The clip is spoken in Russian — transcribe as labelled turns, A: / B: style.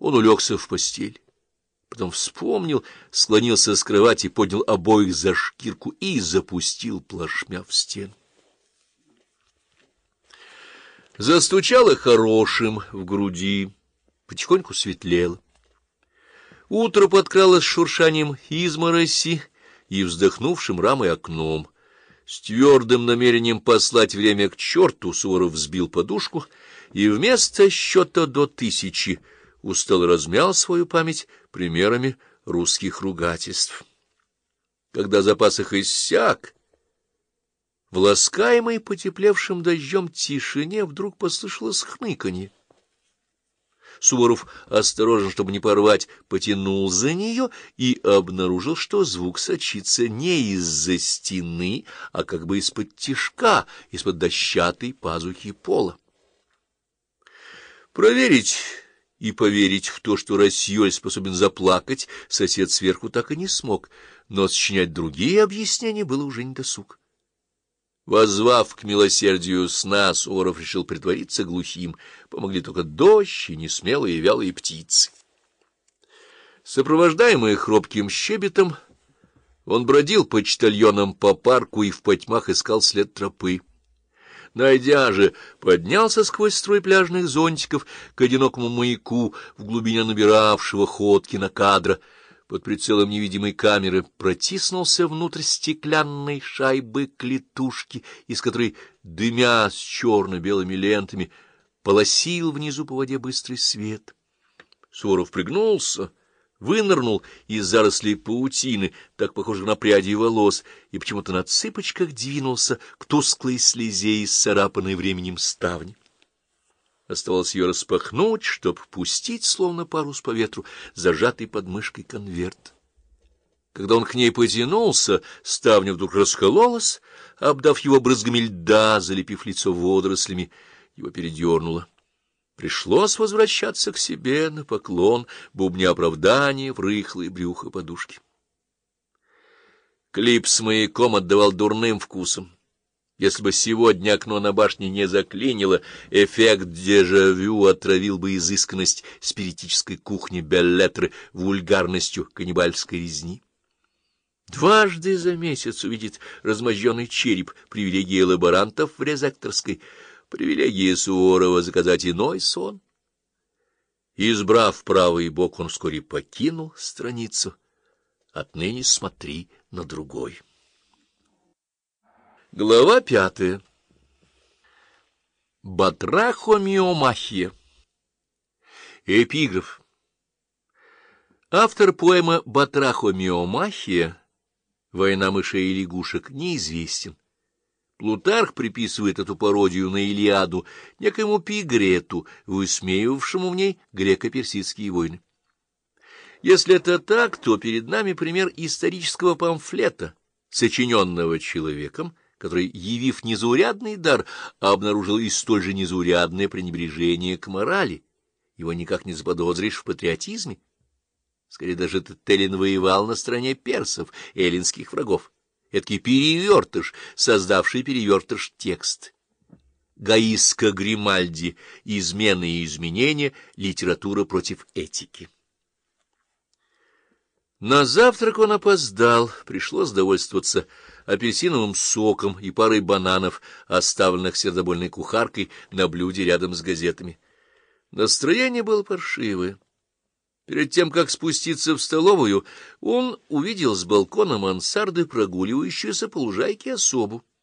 A: Он улегся в постель. Потом вспомнил, склонился с кровати, поднял обоих за шкирку и запустил плашмя в стену. Застучало хорошим в груди, потихоньку светлело. Утро подкралось с шуршанием измороси и вздохнувшим рамой окном. С твердым намерением послать время к черту Суворов взбил подушку и вместо счета до 1000 устало размял свою память примерами русских ругательств. Когда запас их иссяк, в ласкаемой потеплевшим дождем тишине вдруг послышалось хныканье. Суворов, осторожно, чтобы не порвать, потянул за нее и обнаружил, что звук сочится не из-за стены, а как бы из-под тишка, из-под дощатой пазухи пола. Проверить и поверить в то, что Рассьёль способен заплакать, сосед сверху так и не смог, но сочинять другие объяснения было уже недосуг. Воззвав к милосердию сна, Суворов решил притвориться глухим. Помогли только дождь и несмелые вялые птицы. Сопровождаемый хропким щебетом, он бродил почтальоном по парку и в потьмах искал след тропы. Найдя же, поднялся сквозь строй пляжных зонтиков к одинокому маяку, в глубине набиравшего ход кинокадра. Под прицелом невидимой камеры протиснулся внутрь стеклянной шайбы клетушки, из которой, дымя с черно-белыми лентами, полосил внизу по воде быстрый свет. Суворов пригнулся, вынырнул из зарослей паутины, так похожих на пряди волос, и почему-то на цыпочках двинулся к тусклой слезе, исцарапанной временем ставни. Оставалось ее распахнуть, чтоб пустить, словно парус по ветру, зажатый под мышкой конверт. Когда он к ней потянулся, ставня вдруг раскололась, обдав его брызгами льда, залепив лицо водорослями, его передернуло. Пришлось возвращаться к себе на поклон, бубня оправдания в рыхлое брюхо подушки. Клип с маяком отдавал дурным вкусом. Если бы сегодня окно на башне не заклинило, эффект дежавю отравил бы изысканность спиритической кухни Беллетры вульгарностью каннибальской резни. Дважды за месяц увидеть размозженный череп — привилегия лаборантов в резекторской, привилегия Суворова заказать иной сон. Избрав правый бок, он вскоре покинул страницу. Отныне смотри на другой. Глава 5. Батрахомиомахия. Эпиграф. Автор поэмы «Батрахомиомахия» «Война мышей и лягушек» неизвестен. Плутарх приписывает эту пародию на Илиаду некоему Пигрету, высмеивавшему в ней греко-персидские войны. Если это так, то перед нами пример исторического памфлета, сочиненного человеком, который, явив незаурядный дар, обнаружил и столь же незаурядное пренебрежение к морали. Его никак не заподозришь в патриотизме. Скорее, даже Теллин воевал на стороне персов, эллинских врагов. Эдакий перевертыш, создавший перевертыш текст. Гаиско Гримальди. Измены и изменения. Литература против этики. На завтрак он опоздал, пришлось довольствоваться апельсиновым соком и парой бананов, оставленных сердобольной кухаркой на блюде рядом с газетами. Настроение было паршивое. Перед тем, как спуститься в столовую, он увидел с балкона мансарды прогуливающуюся по лужайке особу.